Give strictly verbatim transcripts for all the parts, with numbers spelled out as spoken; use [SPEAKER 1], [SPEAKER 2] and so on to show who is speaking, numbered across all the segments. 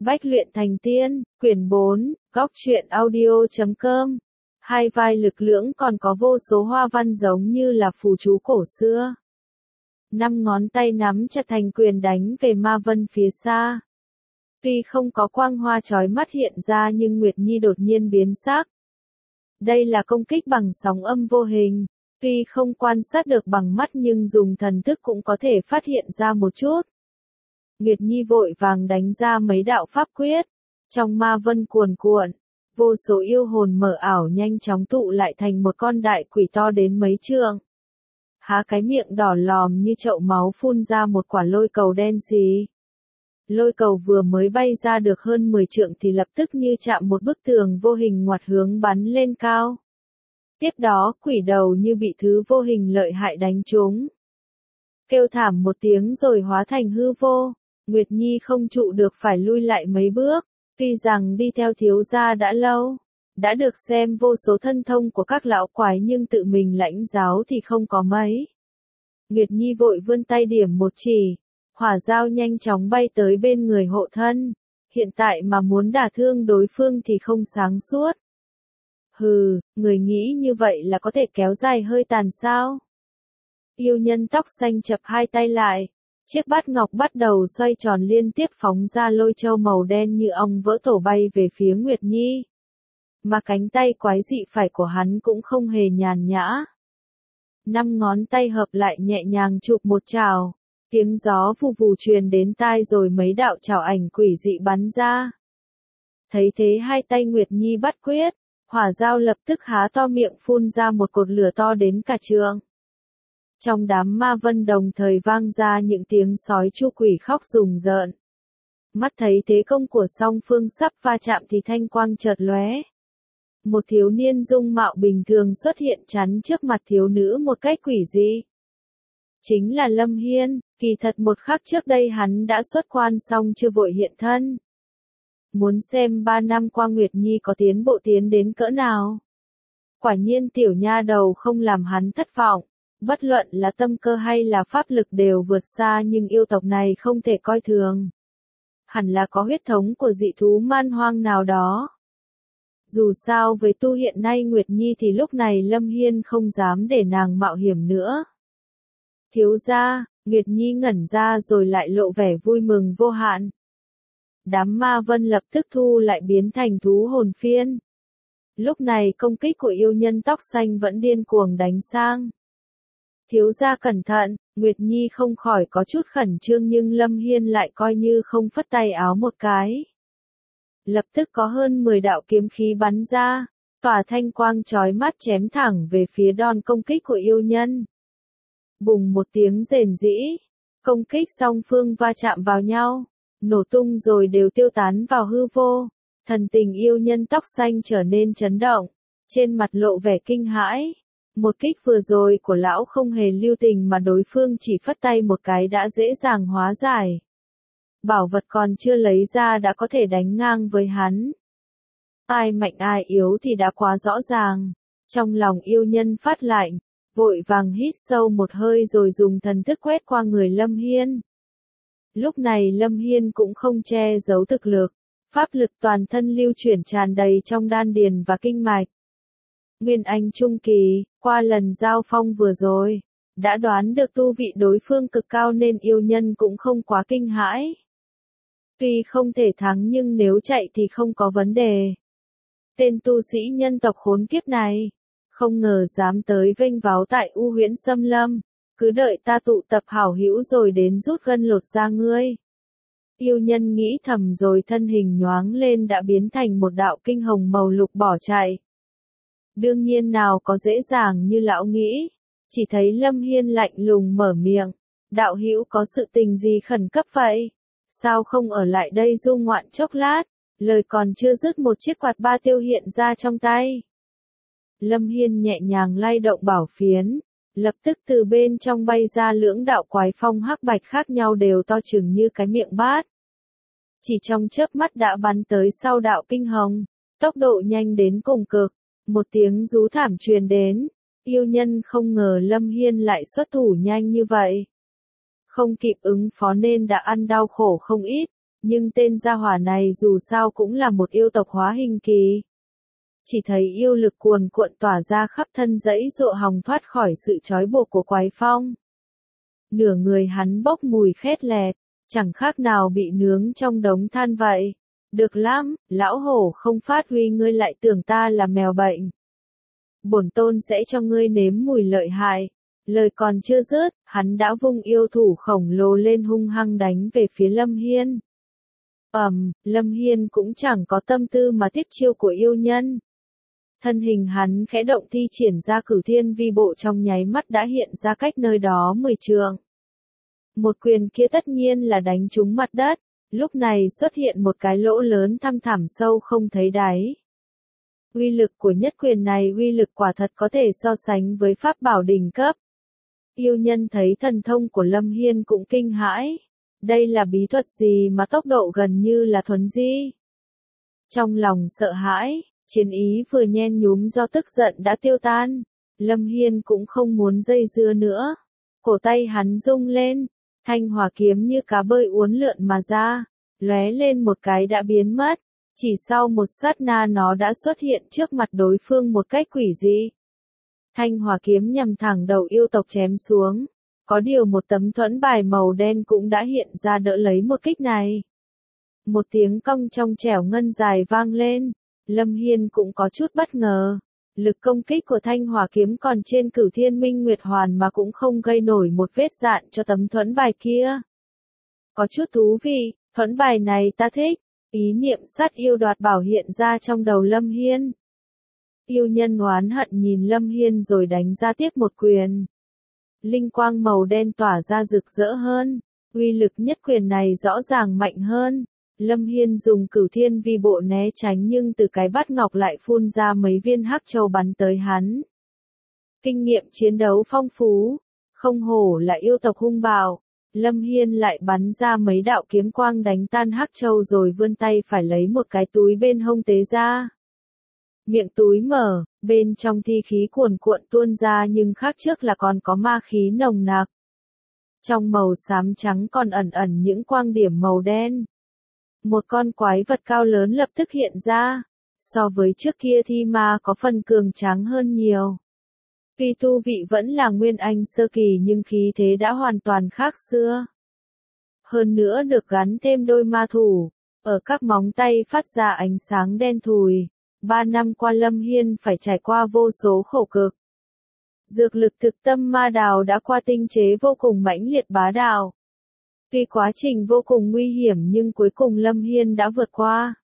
[SPEAKER 1] Bách luyện thành tiên, quyển bốn, góc truyện audio chấm com. Hai vai lực lưỡng còn có vô số hoa văn giống như là phù chú cổ xưa. Năm ngón tay nắm chặt thành quyền đánh về ma vân phía xa. Tuy không có quang hoa chói mắt hiện ra nhưng Nguyệt Nhi đột nhiên biến sắc. Đây là công kích bằng sóng âm vô hình. Tuy không quan sát được bằng mắt nhưng dùng thần thức cũng có thể phát hiện ra một chút. Nguyệt Nhi vội vàng đánh ra mấy đạo pháp quyết. Trong ma vân cuồn cuộn, vô số yêu hồn mờ ảo nhanh chóng tụ lại thành một con đại quỷ to đến mấy trượng. Há cái miệng đỏ lòm như chậu máu phun ra một quả lôi cầu đen xì. Lôi cầu vừa mới bay ra được hơn mười trượng thì lập tức như chạm một bức tường vô hình ngoặt hướng bắn lên cao. Tiếp đó quỷ đầu như bị thứ vô hình lợi hại đánh trúng. Kêu thảm một tiếng rồi hóa thành hư vô. Nguyệt Nhi không trụ được phải lui lại mấy bước. Tuy rằng đi theo thiếu gia đã lâu, đã được xem vô số thân thông của các lão quái nhưng tự mình lãnh giáo thì không có mấy. Nguyệt Nhi vội vươn tay điểm một chỉ, hỏa dao nhanh chóng bay tới bên người hộ thân. Hiện tại mà muốn đả thương đối phương thì không sáng suốt. Hừ, người nghĩ như vậy là có thể kéo dài hơi tàn sao? Yêu nhân tóc xanh chập hai tay lại. Chiếc bát ngọc bắt đầu xoay tròn liên tiếp phóng ra lôi châu màu đen như ong vỡ tổ bay về phía Nguyệt Nhi. Mà cánh tay quái dị phải của hắn cũng không hề nhàn nhã. Năm ngón tay hợp lại nhẹ nhàng chụp một chảo. Tiếng gió vù vù truyền đến tai rồi mấy đạo chảo ảnh quỷ dị bắn ra. Thấy thế hai tay Nguyệt Nhi bắt quyết, hỏa dao lập tức há to miệng phun ra một cột lửa to đến cả trượng. Trong đám ma vân đồng thời vang ra những tiếng sói chu quỷ khóc rùng rợn. Mắt thấy thế công của song phương sắp va chạm thì thanh quang chợt lóe. Một thiếu niên dung mạo bình thường xuất hiện chắn trước mặt thiếu nữ một cách quỷ dị. Chính là Lâm Hiên, kỳ thật một khắc trước đây hắn đã xuất quan xong chưa vội hiện thân. Muốn xem ba năm qua Nguyệt Nhi có tiến bộ tiến đến cỡ nào. Quả nhiên tiểu nha đầu không làm hắn thất vọng. Bất luận là tâm cơ hay là pháp lực đều vượt xa nhưng yêu tộc này không thể coi thường. Hẳn là có huyết thống của dị thú man hoang nào đó. Dù sao với tu hiện nay Nguyệt Nhi thì lúc này Lâm Hiên không dám để nàng mạo hiểm nữa. Thiếu gia, Nguyệt Nhi ngẩn ra rồi lại lộ vẻ vui mừng vô hạn. Đám ma vân lập tức thu lại biến thành thú hồn phiên. Lúc này công kích của yêu nhân tóc xanh vẫn điên cuồng đánh sang. Thiếu gia cẩn thận, Nguyệt Nhi không khỏi có chút khẩn trương nhưng Lâm Hiên lại coi như không phất tay áo một cái. Lập tức có hơn mười đạo kiếm khí bắn ra, tỏa thanh quang chói mắt chém thẳng về phía đòn công kích của yêu nhân. Bùng một tiếng rền rĩ, công kích song phương va chạm vào nhau, nổ tung rồi đều tiêu tán vào hư vô. Thần tình yêu nhân tóc xanh trở nên chấn động, trên mặt lộ vẻ kinh hãi. Một kích vừa rồi của lão không hề lưu tình mà đối phương chỉ phất tay một cái đã dễ dàng hóa giải. Bảo vật còn chưa lấy ra đã có thể đánh ngang với hắn. Ai mạnh ai yếu thì đã quá rõ ràng. Trong lòng yêu nhân phát lạnh, vội vàng hít sâu một hơi rồi dùng thần thức quét qua người Lâm Hiên. Lúc này Lâm Hiên cũng không che giấu thực lực, pháp lực toàn thân lưu chuyển tràn đầy trong đan điền và kinh mạch. Nguyên Anh Trung Kỳ, qua lần giao phong vừa rồi, đã đoán được tu vị đối phương cực cao nên yêu nhân cũng không quá kinh hãi. Tuy không thể thắng nhưng nếu chạy thì không có vấn đề. Tên tu sĩ nhân tộc khốn kiếp này, không ngờ dám tới vênh váo tại U Huyễn Xâm Lâm, cứ đợi ta tụ tập hảo hữu rồi đến rút gân lột da ngươi. Yêu nhân nghĩ thầm rồi thân hình nhoáng lên đã biến thành một đạo kinh hồng màu lục bỏ chạy. Đương nhiên nào có dễ dàng như lão nghĩ, chỉ thấy Lâm Hiên lạnh lùng mở miệng, đạo hữu có sự tình gì khẩn cấp vậy? Sao không ở lại đây du ngoạn chốc lát? Lời còn chưa dứt một chiếc quạt ba tiêu hiện ra trong tay. Lâm Hiên nhẹ nhàng lay động bảo phiến, lập tức từ bên trong bay ra lưỡng đạo quái phong hắc bạch khác nhau đều to chừng như cái miệng bát. Chỉ trong chớp mắt đã bắn tới sau đạo kinh hồng, tốc độ nhanh đến cùng cực. Một tiếng rú thảm truyền đến, yêu nhân không ngờ Lâm Hiên lại xuất thủ nhanh như vậy. Không kịp ứng phó nên đã ăn đau khổ không ít, Nhưng tên gia hỏa này dù sao cũng là một yêu tộc hóa hình kỳ. Chỉ thấy yêu lực cuồn cuộn tỏa ra khắp thân dãy dụa hòng thoát khỏi sự trói buộc của quái phong. Nửa người hắn bốc mùi khét lẹt, chẳng khác nào bị nướng trong đống than vậy. Được lắm, lão hổ không phát huy ngươi lại tưởng ta là mèo bệnh. Bổn tôn sẽ cho ngươi nếm mùi lợi hại. Lời còn chưa dứt, hắn đã vung yêu thủ khổng lồ lên hung hăng đánh về phía Lâm Hiên. Ầm, um, Lâm Hiên cũng chẳng có tâm tư mà tiếp chiêu của yêu nhân. Thân hình hắn khẽ động thi triển ra cửu thiên vi bộ trong nháy mắt đã hiện ra cách nơi đó mười trượng. Một quyền kia tất nhiên là đánh trúng mặt đất, lúc này xuất hiện một cái lỗ lớn thăm thẳm sâu không thấy đáy. Uy lực của nhất quyền này uy lực quả thật có thể so sánh với pháp bảo đỉnh cấp. Yêu nhân thấy thần thông của Lâm Hiên cũng kinh hãi. Đây là bí thuật gì mà tốc độ gần như là thuấn di? Trong lòng sợ hãi, chiến ý vừa nhen nhúm do tức giận đã tiêu tan. Lâm Hiên cũng không muốn dây dưa nữa. Cổ tay hắn rung lên, thanh hỏa kiếm như cá bơi uốn lượn mà ra, lóe lên một cái đã biến mất. Chỉ sau một sát na nó đã xuất hiện trước mặt đối phương một cách quỷ dị. Thanh hỏa kiếm nhằm thẳng đầu yêu tộc chém xuống. Có điều một tấm thuẫn bài màu đen cũng đã hiện ra đỡ lấy một kích này. Một tiếng cong trong trẻo ngân dài vang lên. Lâm Hiên cũng có chút bất ngờ. Lực công kích của thanh hỏa kiếm còn trên cửu thiên minh nguyệt hoàn mà cũng không gây nổi một vết dạn cho tấm thuẫn bài kia. Có chút thú vị, thuẫn bài này ta thích. Ý niệm sát yêu đoạt bảo hiện ra trong đầu Lâm Hiên. Yêu nhân oán hận nhìn Lâm Hiên rồi đánh ra tiếp một quyền. Linh quang màu đen tỏa ra rực rỡ hơn. Uy lực nhất quyền này rõ ràng mạnh hơn. Lâm Hiên dùng cửu thiên vi bộ né tránh nhưng từ cái bát ngọc lại phun ra mấy viên hắc châu bắn tới hắn. Kinh nghiệm chiến đấu phong phú. Không hổ là yêu tộc hung bạo. Lâm Hiên lại bắn ra mấy đạo kiếm quang đánh tan hắc châu rồi vươn tay phải lấy một cái túi bên hông tế ra. Miệng túi mở, bên trong thi khí cuồn cuộn tuôn ra nhưng khác trước là còn có ma khí nồng nặc. Trong màu xám trắng còn ẩn ẩn những quang điểm màu đen. Một con quái vật cao lớn lập tức hiện ra. So với trước kia thi ma có phần cường tráng hơn nhiều. Tuy tu vị vẫn là nguyên anh sơ kỳ nhưng khí thế đã hoàn toàn khác xưa. Hơn nữa được gắn thêm đôi ma thủ, ở các móng tay phát ra ánh sáng đen thùi. Ba năm qua Lâm Hiên phải trải qua vô số khổ cực. Dược lực thực tâm ma đào đã qua tinh chế vô cùng mãnh liệt bá đạo. Tuy quá trình vô cùng nguy hiểm nhưng cuối cùng Lâm Hiên đã vượt qua.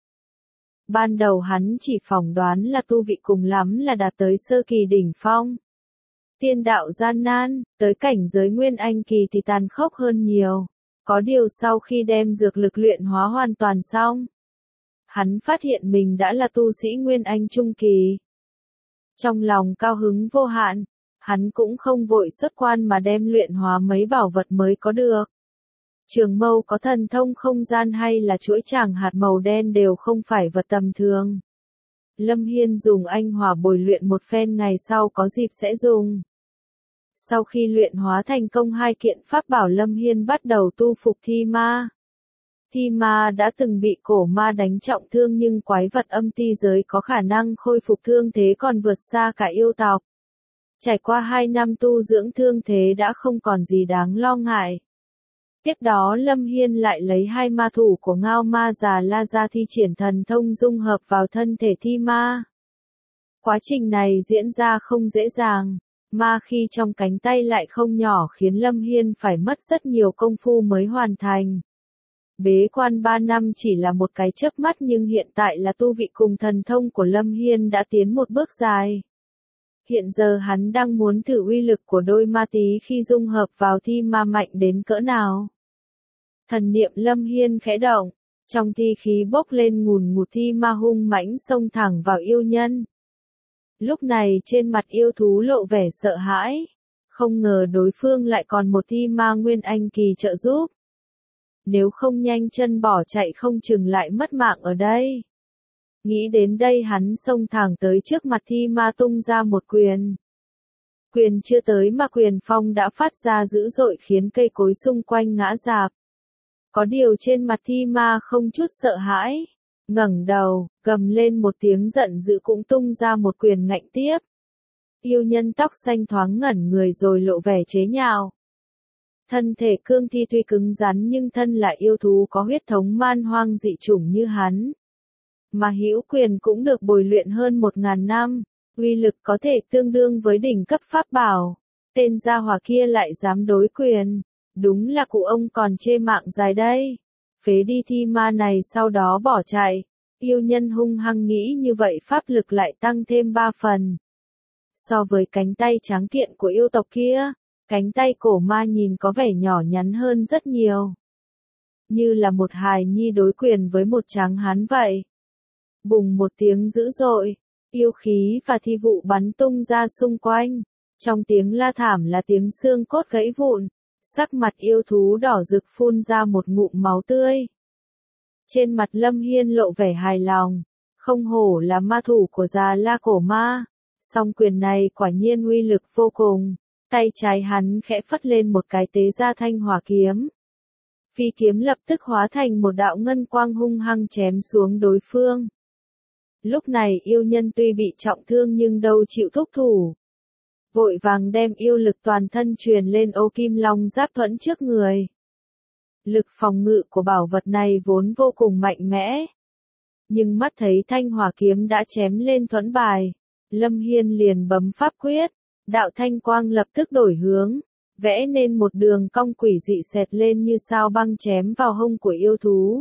[SPEAKER 1] Ban đầu hắn chỉ phỏng đoán là tu vị cùng lắm là đạt tới sơ kỳ đỉnh phong. Tiên đạo gian nan, tới cảnh giới nguyên anh kỳ thì tàn khốc hơn nhiều. Có điều sau khi đem dược lực luyện hóa hoàn toàn xong, hắn phát hiện mình đã là tu sĩ nguyên anh trung kỳ. Trong lòng cao hứng vô hạn, hắn cũng không vội xuất quan mà đem luyện hóa mấy bảo vật mới có được. Trường mâu có thần thông không gian hay là chuỗi tràng hạt màu đen đều không phải vật tầm thường. Lâm Hiên dùng anh hỏa bồi luyện một phen ngày sau có dịp sẽ dùng. Sau khi luyện hóa thành công hai kiện pháp bảo Lâm Hiên bắt đầu tu phục thi ma. Thi ma đã từng bị cổ ma đánh trọng thương nhưng quái vật âm ti giới có khả năng khôi phục thương thế còn vượt xa cả yêu tộc. Trải qua hai năm tu dưỡng thương thế đã không còn gì đáng lo ngại. Tiếp đó Lâm Hiên lại lấy hai ma thủ của ngao ma già la ra thi triển thần thông dung hợp vào thân thể thi ma. Quá trình này diễn ra không dễ dàng, ma khi trong cánh tay lại không nhỏ khiến Lâm Hiên phải mất rất nhiều công phu mới hoàn thành. Bế quan ba năm chỉ là một cái chớp mắt nhưng hiện tại là tu vị cùng thần thông của Lâm Hiên đã tiến một bước dài. Hiện giờ hắn đang muốn thử uy lực của đôi ma tí khi dung hợp vào thi ma mạnh đến cỡ nào. Thần niệm Lâm Hiên khẽ động, trong thi khí bốc lên ngùn ngụt thi ma hung mãnh xông thẳng vào yêu nhân. Lúc này trên mặt yêu thú lộ vẻ sợ hãi, không ngờ đối phương lại còn một thi ma nguyên anh kỳ trợ giúp. Nếu không nhanh chân bỏ chạy không chừng lại mất mạng ở đây. Nghĩ đến đây hắn xông thẳng tới trước mặt thi ma tung ra một quyền. Quyền chưa tới mà quyền phong đã phát ra dữ dội khiến cây cối xung quanh ngã rạp. Có điều trên mặt Thi Ma không chút sợ hãi, ngẩng đầu, gầm lên một tiếng giận dữ cũng tung ra một quyền ngạnh tiếp. Yêu nhân tóc xanh thoáng ngẩn người rồi lộ vẻ chế nhạo. Thân thể cương thi tuy cứng rắn nhưng thân là yêu thú có huyết thống man hoang dị chủng như hắn. Mà hữu quyền cũng được bồi luyện hơn một ngàn năm, uy lực có thể tương đương với đỉnh cấp pháp bảo. Tên gia hỏa kia lại dám đối quyền, đúng là cụ ông còn chê mạng dài đây. Phế đi Thi Ma này sau đó bỏ chạy, yêu nhân hung hăng nghĩ như vậy pháp lực lại tăng thêm ba phần. So với cánh tay tráng kiện của yêu tộc kia, cánh tay cổ ma nhìn có vẻ nhỏ nhắn hơn rất nhiều. Như là một hài nhi đối quyền với một tráng hán vậy. Bùng một tiếng dữ dội, yêu khí và thi vụ bắn tung ra xung quanh. Trong tiếng la thảm là tiếng xương cốt gãy vụn, sắc mặt yêu thú đỏ rực phun ra một ngụm máu tươi. Trên mặt Lâm Hiên lộ vẻ hài lòng, không hổ là ma thủ của già La cổ ma. Song quyền này quả nhiên uy lực vô cùng, tay trái hắn khẽ phất lên một cái tế ra thanh hỏa kiếm. Phi kiếm lập tức hóa thành một đạo ngân quang hung hăng chém xuống đối phương. Lúc này yêu nhân tuy bị trọng thương nhưng đâu chịu thúc thủ. Vội vàng đem yêu lực toàn thân truyền lên ô kim long giáp thuẫn trước người. Lực phòng ngự của bảo vật này vốn vô cùng mạnh mẽ. Nhưng mắt thấy thanh hỏa kiếm đã chém lên thuẫn bài, Lâm Hiên liền bấm pháp quyết, đạo thanh quang lập tức đổi hướng, vẽ nên một đường cong quỷ dị xẹt lên như sao băng chém vào hông của yêu thú.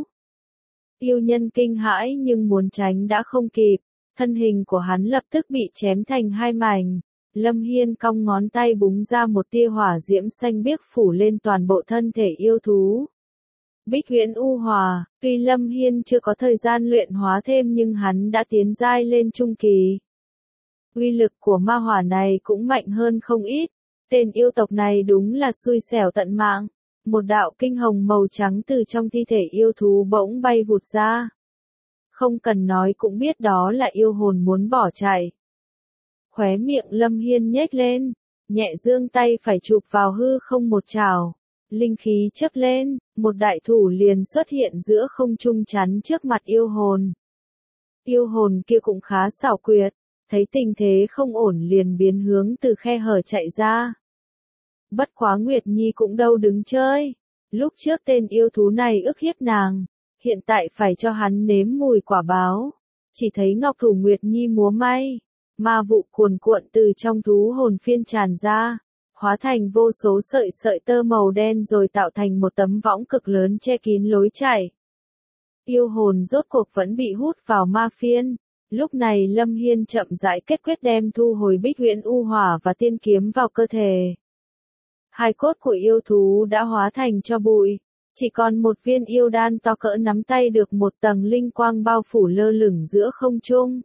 [SPEAKER 1] Yêu nhân kinh hãi nhưng muốn tránh đã không kịp, thân hình của hắn lập tức bị chém thành hai mảnh. Lâm Hiên cong ngón tay búng ra một tia hỏa diễm xanh biếc phủ lên toàn bộ thân thể yêu thú. Bích Huyễn U Hỏa, tuy Lâm Hiên chưa có thời gian luyện hóa thêm nhưng hắn đã tiến giai lên trung kỳ. Uy lực của ma hỏa này cũng mạnh hơn không ít, tên yêu tộc này đúng là xui xẻo tận mạng. Một đạo kinh hồng màu trắng từ trong thi thể yêu thú bỗng bay vụt ra. Không cần nói cũng biết đó là yêu hồn muốn bỏ chạy. Khóe miệng Lâm Hiên nhếch lên, nhẹ giương tay phải chụp vào hư không một chảo. Linh khí chớp lên, một đại thủ liền xuất hiện giữa không trung chắn trước mặt yêu hồn. Yêu hồn kia cũng khá xảo quyệt, thấy tình thế không ổn liền biến hướng từ khe hở chạy ra. Bất quá Nguyệt Nhi cũng đâu đứng chơi. Lúc trước tên yêu thú này ức hiếp nàng, hiện tại phải cho hắn nếm mùi quả báo. Chỉ thấy ngọc thủ Nguyệt Nhi múa may, ma vụ cuồn cuộn từ trong thú hồn phiên tràn ra, hóa thành vô số sợi sợi tơ màu đen rồi tạo thành một tấm võng cực lớn che kín lối chạy. Yêu hồn rốt cuộc vẫn bị hút vào ma phiên. Lúc này Lâm Hiên chậm rãi kết quyết đem thu hồi Bích Huyễn U Hỏa và tiên kiếm vào cơ thể. Hai cốt của yêu thú đã hóa thành cho bụi, chỉ còn một viên yêu đan to cỡ nắm tay được một tầng linh quang bao phủ lơ lửng giữa không trung.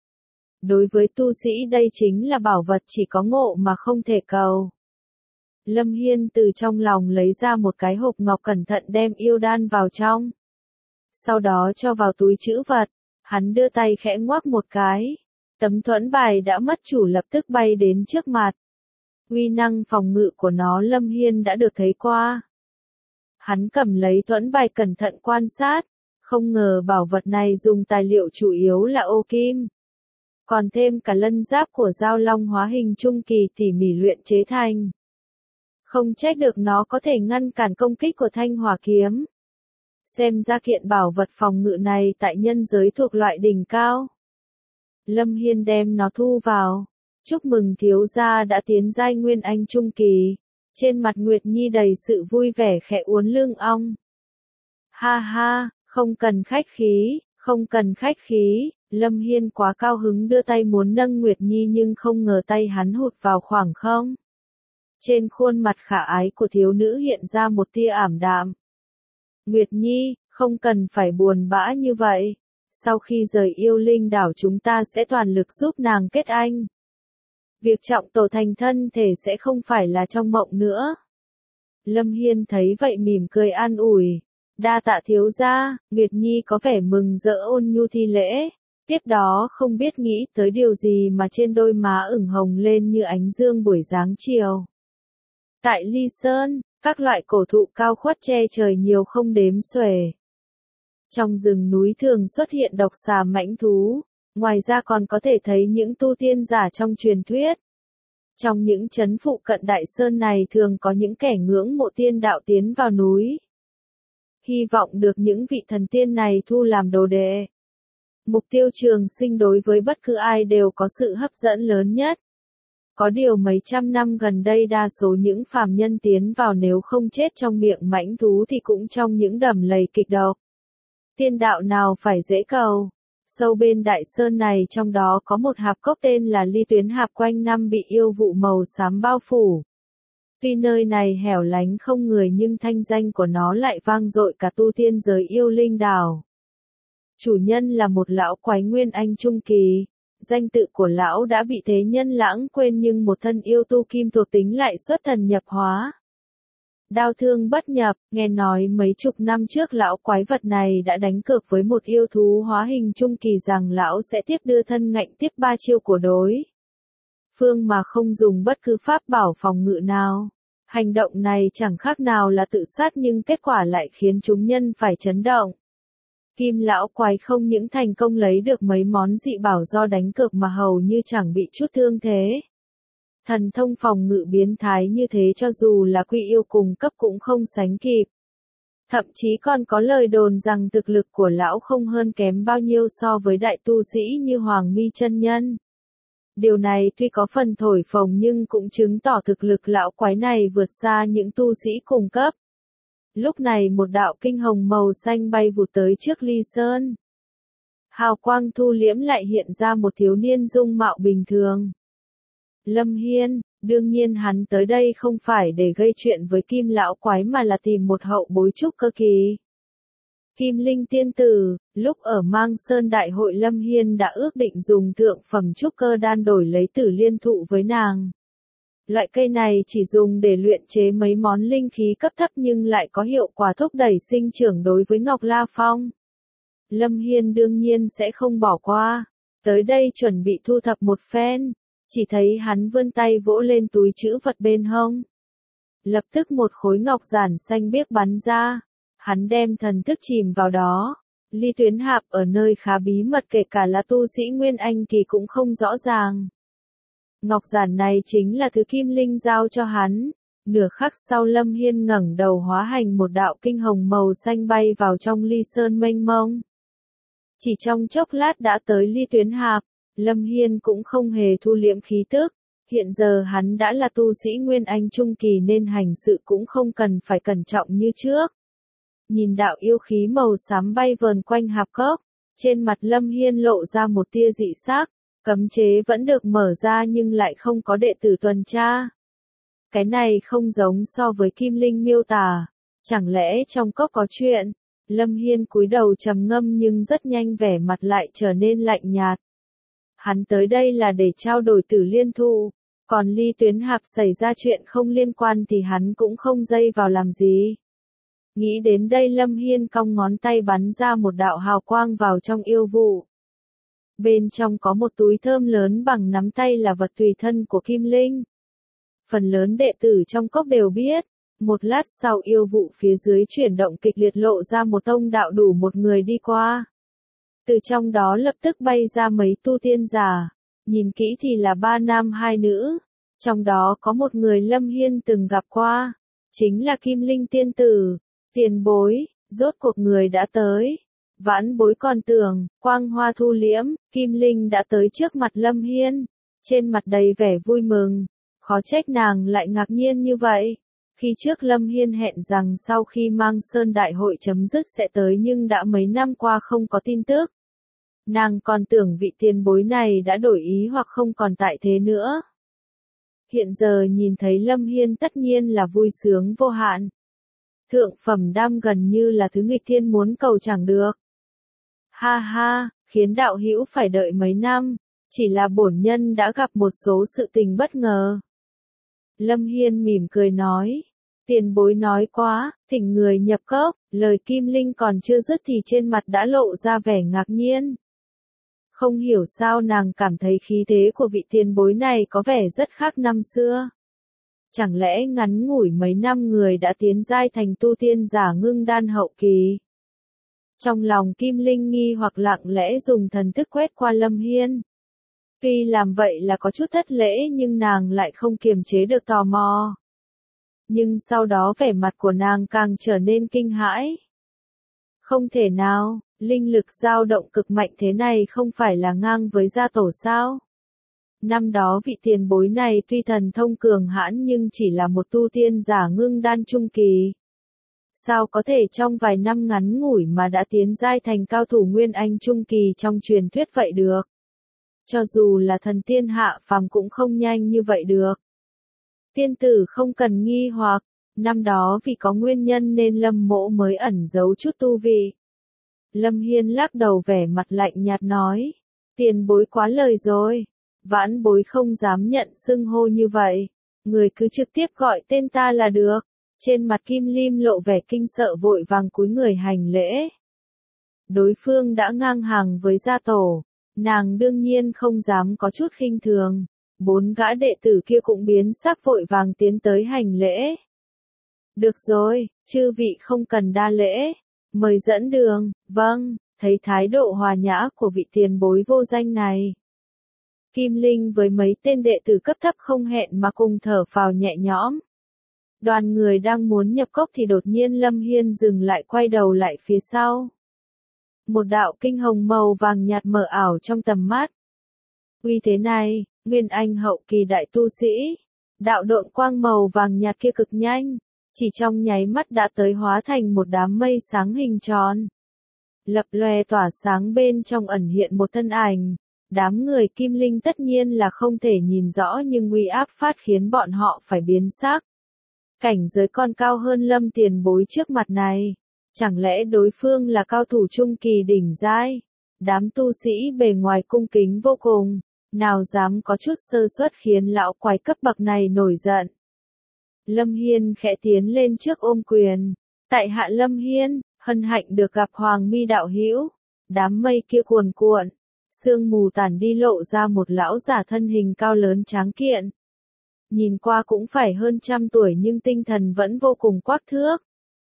[SPEAKER 1] Đối với tu sĩ đây chính là bảo vật chỉ có ngộ mà không thể cầu. Lâm Hiên từ trong lòng lấy ra một cái hộp ngọc cẩn thận đem yêu đan vào trong. Sau đó cho vào túi trữ vật, hắn đưa tay khẽ ngoắc một cái. Tấm thuẫn bài đã mất chủ lập tức bay đến trước mặt. Uy năng phòng ngự của nó Lâm Hiên đã được thấy qua. Hắn cầm lấy thuẫn bài cẩn thận quan sát, không ngờ bảo vật này dùng tài liệu chủ yếu là ô kim. Còn thêm cả lân giáp của Giao Long hóa hình trung kỳ tỉ mỉ luyện chế thành. Không trách được nó có thể ngăn cản công kích của thanh hỏa kiếm. Xem ra kiện bảo vật phòng ngự này tại nhân giới thuộc loại đỉnh cao. Lâm Hiên đem nó thu vào. Chúc mừng thiếu gia đã tiến giai nguyên anh trung kỳ. Trên mặt Nguyệt Nhi đầy sự vui vẻ khẽ uốn lưng ong. Ha ha, không cần khách khí, không cần khách khí. Lâm Hiên quá cao hứng đưa tay muốn nâng Nguyệt Nhi nhưng không ngờ tay hắn hụt vào khoảng không. Trên khuôn mặt khả ái của thiếu nữ hiện ra một tia ảm đạm. Nguyệt Nhi, không cần phải buồn bã như vậy. Sau khi rời yêu linh đảo chúng ta sẽ toàn lực giúp nàng kết anh. Việc trọng tổ thành thân thể sẽ không phải là trong mộng nữa. Lâm Hiên thấy vậy mỉm cười an ủi. Đa tạ thiếu gia, Nguyệt Nhi có vẻ mừng rỡ ôn nhu thi lễ. Tiếp đó không biết nghĩ tới điều gì mà trên đôi má ửng hồng lên như ánh dương buổi giáng chiều. Tại Ly Sơn, Các loại cổ thụ cao khuất che trời nhiều không đếm xuể. Trong rừng núi thường xuất hiện độc xà mãnh thú, ngoài ra còn có thể thấy những tu tiên giả trong truyền thuyết. Trong những trấn phụ cận Đại Sơn này thường có những kẻ ngưỡng mộ tiên đạo tiến vào núi. Hy vọng được những vị thần tiên này thu làm đồ đệ. Mục tiêu trường sinh đối với bất cứ ai đều có sự hấp dẫn lớn nhất. Có điều mấy trăm năm gần đây đa số những phàm nhân tiến vào nếu không chết trong miệng mãnh thú thì cũng trong những đầm lầy kịch độc. Tiên đạo nào phải dễ cầu. Sâu bên Đại Sơn này trong đó có một hạp cốc tên là Ly Tuyến Hạp quanh năm bị yêu vụ màu xám bao phủ. Tuy nơi này hẻo lánh không người nhưng thanh danh của nó lại vang dội cả tu tiên giới yêu linh đảo. Chủ nhân là một lão quái nguyên anh trung kỳ. Danh tự của lão đã bị thế nhân lãng quên nhưng một thân yêu tu kim thuộc tính lại xuất thần nhập hóa. Đao thương bất nhập, nghe nói mấy chục năm trước lão quái vật này đã đánh cược với một yêu thú hóa hình trung kỳ rằng lão sẽ tiếp đưa thân ngạnh tiếp ba chiêu của đối phương mà không dùng bất cứ pháp bảo phòng ngự nào. Hành động này chẳng khác nào là tự sát nhưng kết quả lại khiến chúng nhân phải chấn động. Kim lão quái không những thành công lấy được mấy món dị bảo do đánh cược mà hầu như chẳng bị chút thương thế. Thần thông phòng ngự biến thái như thế cho dù là quy yêu cùng cấp cũng không sánh kịp. Thậm chí còn có lời đồn rằng thực lực của lão không hơn kém bao nhiêu so với đại tu sĩ như Hoàng Mi chân nhân. Điều này tuy có phần thổi phồng nhưng cũng chứng tỏ thực lực lão quái này vượt xa những tu sĩ cùng cấp. Lúc này một đạo kinh hồng màu xanh bay vụt tới trước Ly Sơn. Hào quang thu liễm lại hiện ra một thiếu niên dung mạo bình thường. Lâm Hiên, đương nhiên hắn tới đây không phải để gây chuyện với Kim lão quái mà là tìm một hậu bối trúc cơ kỳ. Kim Linh tiên tử, lúc ở Mang Sơn Đại hội Lâm Hiên đã ước định dùng thượng phẩm trúc cơ đan đổi lấy Tử Liên thụ với nàng. Loại cây này chỉ dùng để luyện chế mấy món linh khí cấp thấp nhưng lại có hiệu quả thúc đẩy sinh trưởng đối với Ngọc La Phong. Lâm Hiên đương nhiên sẽ không bỏ qua, tới đây chuẩn bị thu thập một phen, chỉ thấy hắn vươn tay vỗ lên túi trữ vật bên hông. Lập tức một khối ngọc giản xanh biếc bắn ra, hắn đem thần thức chìm vào đó. Ly Tuyến Hạp ở nơi khá bí mật kể cả là tu sĩ Nguyên Anh kỳ cũng không rõ ràng. Ngọc giản này chính là thứ Kim Linh giao cho hắn. Nửa khắc sau Lâm Hiên ngẩng đầu hóa hành một đạo kinh hồng màu xanh bay vào trong Ly Sơn mênh mông. Chỉ trong chốc lát đã tới Ly Tuyến Hạp, Lâm Hiên cũng không hề thu liễm khí tức. Hiện giờ hắn đã là tu sĩ Nguyên Anh trung kỳ nên hành sự cũng không cần phải cẩn trọng như trước. Nhìn đạo yêu khí màu xám bay vờn quanh hạp cốc, trên mặt Lâm Hiên lộ ra một tia dị sắc. Cấm chế vẫn được mở ra nhưng lại không có đệ tử tuần tra. Cái này không giống so với Kim Linh miêu tả. Chẳng lẽ trong cốc có chuyện? Lâm Hiên cúi đầu trầm ngâm nhưng rất nhanh vẻ mặt lại trở nên lạnh nhạt. Hắn tới đây là để trao đổi Tử Liên thụ. Còn Ly Tuyến Hạp xảy ra chuyện không liên quan thì hắn cũng không dây vào làm gì. Nghĩ đến đây Lâm Hiên cong ngón tay bắn ra một đạo hào quang vào trong yêu vụ. Bên trong có một túi thơm lớn bằng nắm tay là vật tùy thân của Kim Linh. Phần lớn đệ tử trong cốc đều biết. Một lát sau yêu vụ phía dưới chuyển động kịch liệt lộ ra một tông đạo đủ một người đi qua. Từ trong đó lập tức bay ra mấy tu tiên giả. Nhìn kỹ thì là ba nam hai nữ. Trong đó có một người Lâm Hiên từng gặp qua. Chính là Kim Linh tiên tử. Tiền bối, rốt cuộc người đã tới. Vãn bối còn tưởng, quang hoa thu liễm, Kim Linh đã tới trước mặt Lâm Hiên. Trên mặt đầy vẻ vui mừng. Khó trách nàng lại ngạc nhiên như vậy. Khi trước Lâm Hiên hẹn rằng sau khi Mang Sơn Đại hội chấm dứt sẽ tới nhưng đã mấy năm qua không có tin tức. Nàng còn tưởng vị tiền bối này đã đổi ý hoặc không còn tại thế nữa. Hiện giờ nhìn thấy Lâm Hiên tất nhiên là vui sướng vô hạn. Thượng phẩm đam gần như là thứ nghịch thiên muốn cầu chẳng được. Ha ha, khiến đạo hữu phải đợi mấy năm, chỉ là bổn nhân đã gặp một số sự tình bất ngờ. Lâm Hiên mỉm cười nói, tiền bối nói quá, thỉnh người nhập cốc, lời Kim Linh còn chưa dứt thì trên mặt đã lộ ra vẻ ngạc nhiên. Không hiểu sao nàng cảm thấy khí thế của vị tiền bối này có vẻ rất khác năm xưa. Chẳng lẽ ngắn ngủi mấy năm người đã tiến giai thành tu tiên giả ngưng đan hậu kỳ? Trong lòng Kim Linh nghi hoặc lặng lẽ dùng thần thức quét qua Lâm Hiên. Tuy làm vậy là có chút thất lễ nhưng nàng lại không kiềm chế được tò mò. Nhưng sau đó vẻ mặt của nàng càng trở nên kinh hãi. Không thể nào, linh lực dao động cực mạnh thế này không phải là ngang với gia tổ sao? Năm đó vị tiền bối này tuy thần thông cường hãn nhưng chỉ là một tu tiên giả ngưng đan trung kỳ. Sao có thể trong vài năm ngắn ngủi mà đã tiến giai thành cao thủ nguyên anh trung kỳ trong truyền thuyết vậy được? Cho dù là thần tiên hạ phàm cũng không nhanh như vậy được. Tiên tử không cần nghi hoặc, năm đó vì có nguyên nhân nên Lâm Mỗ mới ẩn giấu chút tu vị. Lâm Hiên lắc đầu vẻ mặt lạnh nhạt nói, tiền bối quá lời rồi, vãn bối không dám nhận xưng hô như vậy, người cứ trực tiếp gọi tên ta là được. Trên mặt Kim Lim lộ vẻ kinh sợ vội vàng cúi người hành lễ. Đối phương đã ngang hàng với gia tổ, nàng đương nhiên không dám có chút khinh thường. Bốn gã đệ tử kia cũng biến sắc vội vàng tiến tới hành lễ. Được rồi, chư vị không cần đa lễ, mời dẫn đường. Vâng, thấy thái độ hòa nhã của vị tiền bối vô danh này. Kim Linh với mấy tên đệ tử cấp thấp không hẹn mà cùng thở phào nhẹ nhõm. Đoàn người đang muốn nhập cốc thì đột nhiên Lâm Hiên dừng lại quay đầu lại phía sau. Một đạo kinh hồng màu vàng nhạt mờ ảo trong tầm mắt. Uy thế này, nguyên anh hậu kỳ đại tu sĩ. Đạo độn quang màu vàng nhạt kia cực nhanh, chỉ trong nháy mắt đã tới hóa thành một đám mây sáng hình tròn. Lập lòe tỏa sáng bên trong ẩn hiện một thân ảnh. Đám người Kim Linh tất nhiên là không thể nhìn rõ nhưng uy áp phát khiến bọn họ phải biến sắc. Cảnh giới còn cao hơn Lâm tiền bối trước mặt này. Chẳng lẽ đối phương là cao thủ trung kỳ đỉnh giai? Đám tu sĩ bề ngoài cung kính vô cùng, nào dám có chút sơ suất khiến lão quái cấp bậc này nổi giận. Lâm Hiên khẽ tiến lên trước ôm quyền. Tại hạ Lâm Hiên, hân hạnh được gặp Hoàng Mi đạo hữu. Đám mây kia cuồn cuộn, sương mù tản đi lộ ra một lão giả thân hình cao lớn tráng kiện. Nhìn qua cũng phải hơn trăm tuổi nhưng tinh thần vẫn vô cùng quắc thước.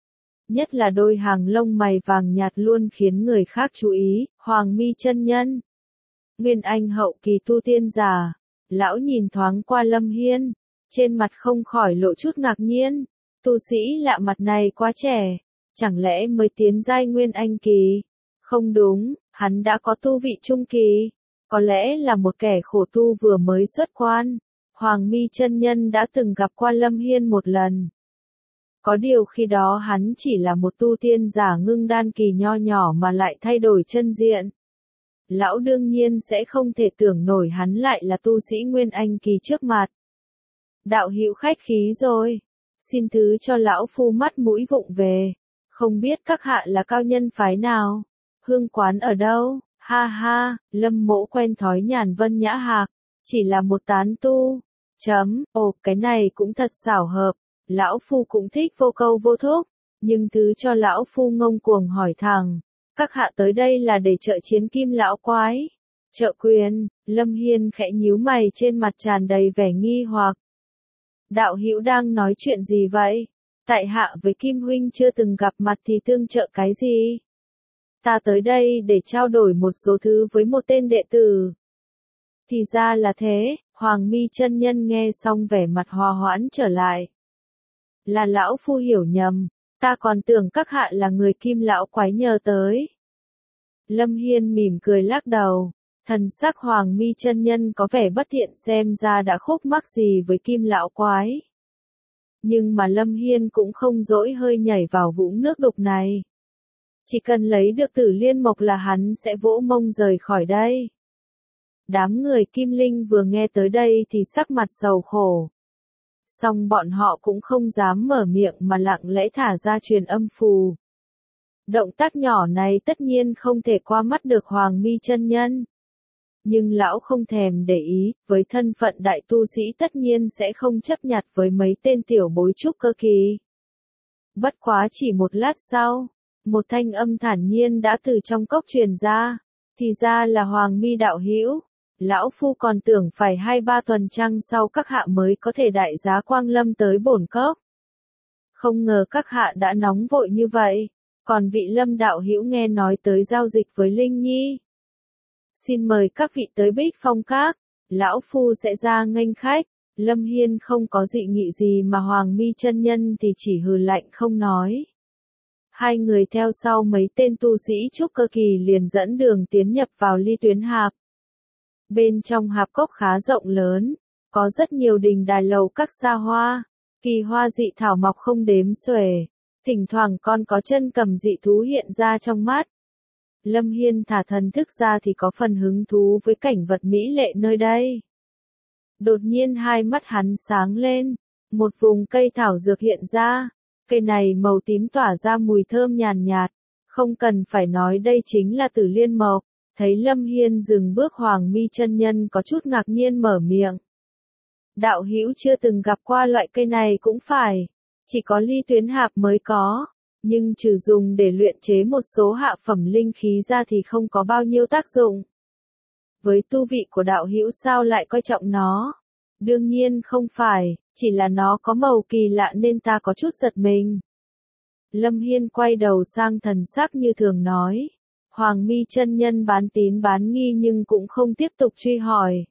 [SPEAKER 1] Nhất là đôi hàng lông mày vàng nhạt luôn khiến người khác chú ý, Hoàng Mi chân nhân. Nguyên anh hậu kỳ tu tiên giả, lão nhìn thoáng qua Lâm Hiên, trên mặt không khỏi lộ chút ngạc nhiên, tu sĩ lạ mặt này quá trẻ, chẳng lẽ mới tiến giai nguyên anh kỳ? Không đúng, hắn đã có tu vị trung kỳ, có lẽ là một kẻ khổ tu vừa mới xuất quan. Hoàng Mi chân nhân đã từng gặp qua Lâm Hiên một lần. Có điều khi đó hắn chỉ là một tu tiên giả ngưng đan kỳ nho nhỏ mà lại thay đổi chân diện. Lão đương nhiên sẽ không thể tưởng nổi hắn lại là tu sĩ nguyên anh kỳ trước mặt. Đạo hữu khách khí rồi, xin thứ cho lão phu mắt mũi vụng về, không biết các hạ là cao nhân phái nào, hương quán ở đâu? Ha ha, Lâm Mỗ quen thói nhàn vân nhã hạc, chỉ là một tán tu. Chấm, ồ, cái này cũng thật xảo hợp, lão phu cũng thích vô câu vô thúc, nhưng thứ cho lão phu ngông cuồng hỏi thẳng, các hạ tới đây là để trợ chiến Kim lão quái? Trợ quyền? Lâm Hiên khẽ nhíu mày trên mặt tràn đầy vẻ nghi hoặc. Đạo hữu đang nói chuyện gì vậy? Tại hạ với Kim huynh chưa từng gặp mặt thì tương trợ cái gì? Ta tới đây để trao đổi một số thứ với một tên đệ tử. Thì ra là thế. Hoàng Mi chân nhân nghe xong vẻ mặt hòa hoãn trở lại. Là lão phu hiểu nhầm, ta còn tưởng các hạ là người Kim lão quái nhờ tới. Lâm Hiên mỉm cười lắc đầu, thần sắc Hoàng Mi chân nhân có vẻ bất thiện xem ra đã khúc mắc gì với Kim lão quái. Nhưng mà Lâm Hiên cũng không dỗi hơi nhảy vào vũng nước đục này. Chỉ cần lấy được Tử Liên Mộc là hắn sẽ vỗ mông rời khỏi đây. Đám người Kim Linh vừa nghe tới đây thì sắc mặt sầu khổ. Song bọn họ cũng không dám mở miệng mà lặng lẽ thả ra truyền âm phù. Động tác nhỏ này tất nhiên không thể qua mắt được Hoàng Mi chân nhân. Nhưng lão không thèm để ý, với thân phận đại tu sĩ tất nhiên sẽ không chấp nhặt với mấy tên tiểu bối trúc cơ kỳ. Bất quá chỉ một lát sau, một thanh âm thản nhiên đã từ trong cốc truyền ra, thì ra là Hoàng Mi đạo hữu. Lão Phu còn tưởng phải hai ba tuần trăng sau các hạ mới có thể đại giá quang lâm tới bổn cốc. Không ngờ các hạ đã nóng vội như vậy, còn vị Lâm đạo hữu nghe nói tới giao dịch với Linh Nhi. Xin mời các vị tới Bích Phong Các, Lão Phu sẽ ra nghênh khách. Lâm Hiên không có dị nghị gì mà Hoàng Mi chân nhân thì chỉ hừ lạnh không nói. Hai người theo sau mấy tên tu sĩ trúc cơ kỳ liền dẫn đường tiến nhập vào Ly Tuyến Hạp. Bên trong hạp cốc khá rộng lớn, có rất nhiều đình đài lầu các xa hoa, kỳ hoa dị thảo mọc không đếm xuể, thỉnh thoảng còn có chân cầm dị thú hiện ra trong mắt. Lâm Hiên thả thần thức ra thì có phần hứng thú với cảnh vật mỹ lệ nơi đây. Đột nhiên hai mắt hắn sáng lên, một vùng cây thảo dược hiện ra, cây này màu tím tỏa ra mùi thơm nhàn nhạt, không cần phải nói đây chính là Tử Liên Mộc. Thấy Lâm Hiên dừng bước, Hoàng Mi chân nhân có chút ngạc nhiên mở miệng. Đạo hữu chưa từng gặp qua loại cây này cũng phải, chỉ có Ly Tuyến Hạp mới có, nhưng trừ dùng để luyện chế một số hạ phẩm linh khí ra thì không có bao nhiêu tác dụng. Với tu vị của đạo hữu sao lại coi trọng nó? Đương nhiên không phải, chỉ là nó có màu kỳ lạ nên ta có chút giật mình. Lâm Hiên quay đầu sang thần sắc như thường nói. Hoàng Mi chân nhân bán tín bán nghi nhưng cũng không tiếp tục truy hỏi.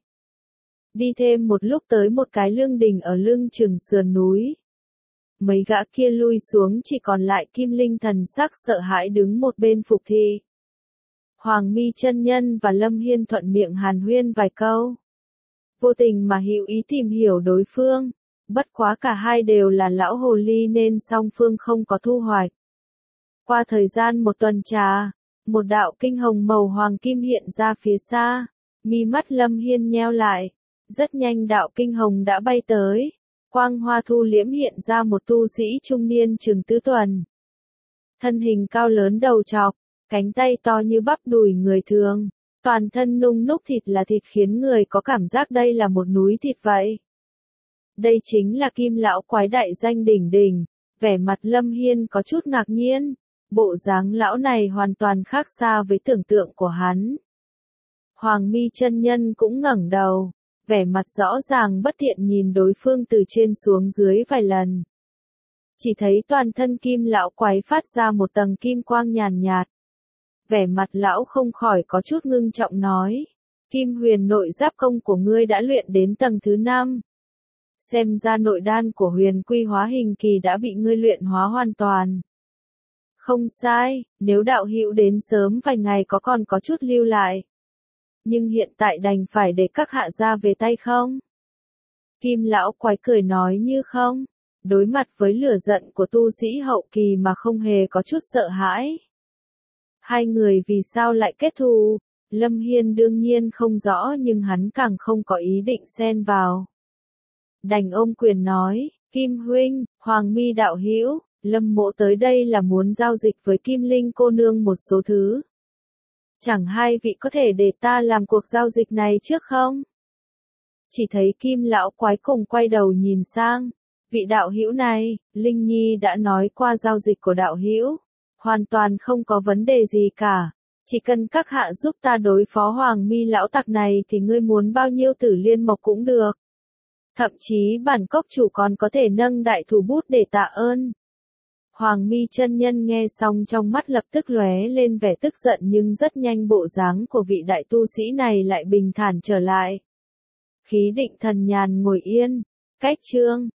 [SPEAKER 1] Đi thêm một lúc tới một cái lương đình ở lưng chừng sườn núi. Mấy gã kia lui xuống, chỉ còn lại Kim Linh thần sắc sợ hãi đứng một bên phục thị. Hoàng Mi chân nhân và Lâm Hiên thuận miệng hàn huyên vài câu. Vô tình mà hữu ý tìm hiểu đối phương, bất quá cả hai đều là lão hồ ly nên song phương không có thu hoạch. Qua thời gian một tuần trà, một đạo kinh hồng màu hoàng kim hiện ra phía xa, mi mắt Lâm Hiên nheo lại, rất nhanh đạo kinh hồng đã bay tới, quang hoa thu liễm hiện ra một tu sĩ trung niên chừng tứ tuần. Thân hình cao lớn đầu trọc, cánh tay to như bắp đùi người thường, toàn thân nung núc thịt là thịt khiến người có cảm giác đây là một núi thịt vậy. Đây chính là Kim lão quái đại danh đỉnh đỉnh, vẻ mặt Lâm Hiên có chút ngạc nhiên. Bộ dáng lão này hoàn toàn khác xa với tưởng tượng của hắn. Hoàng Mi chân nhân cũng ngẩng đầu, vẻ mặt rõ ràng bất thiện nhìn đối phương từ trên xuống dưới vài lần. Chỉ thấy toàn thân Kim lão quái phát ra một tầng kim quang nhàn nhạt. Vẻ mặt lão không khỏi có chút ngưng trọng nói, Kim huyền nội giáp công của ngươi đã luyện đến tầng thứ năm. Xem ra nội đan của huyền quy hóa hình kỳ đã bị ngươi luyện hóa hoàn toàn. Không sai, nếu đạo hữu đến sớm vài ngày có còn có chút lưu lại. Nhưng hiện tại đành phải để các hạ ra về tay không? Kim lão quái cười nói như không, đối mặt với lửa giận của tu sĩ hậu kỳ mà không hề có chút sợ hãi. Hai người vì sao lại kết thù? Lâm Hiên đương nhiên không rõ nhưng hắn càng không có ý định xen vào. Đành ôm quyền nói, Kim huynh, Hoàng Mi đạo hữu, Lâm mộ tới đây là muốn giao dịch với Kim Linh cô nương một số thứ. Chẳng hai vị có thể để ta làm cuộc giao dịch này trước không? Chỉ thấy Kim lão quái cùng quay đầu nhìn sang, vị đạo hữu này, Linh Nhi đã nói qua giao dịch của đạo hữu, hoàn toàn không có vấn đề gì cả, chỉ cần các hạ giúp ta đối phó Hoàng Mi lão tặc này thì ngươi muốn bao nhiêu Tử Liên Mộc cũng được. Thậm chí bản cốc chủ còn có thể nâng đại thủ bút để tạ ơn. Hoàng Mi chân nhân nghe xong trong mắt lập tức lóe lên vẻ tức giận nhưng rất nhanh bộ dáng của vị đại tu sĩ này lại bình thản trở lại. Khí định thần nhàn ngồi yên, cách chương.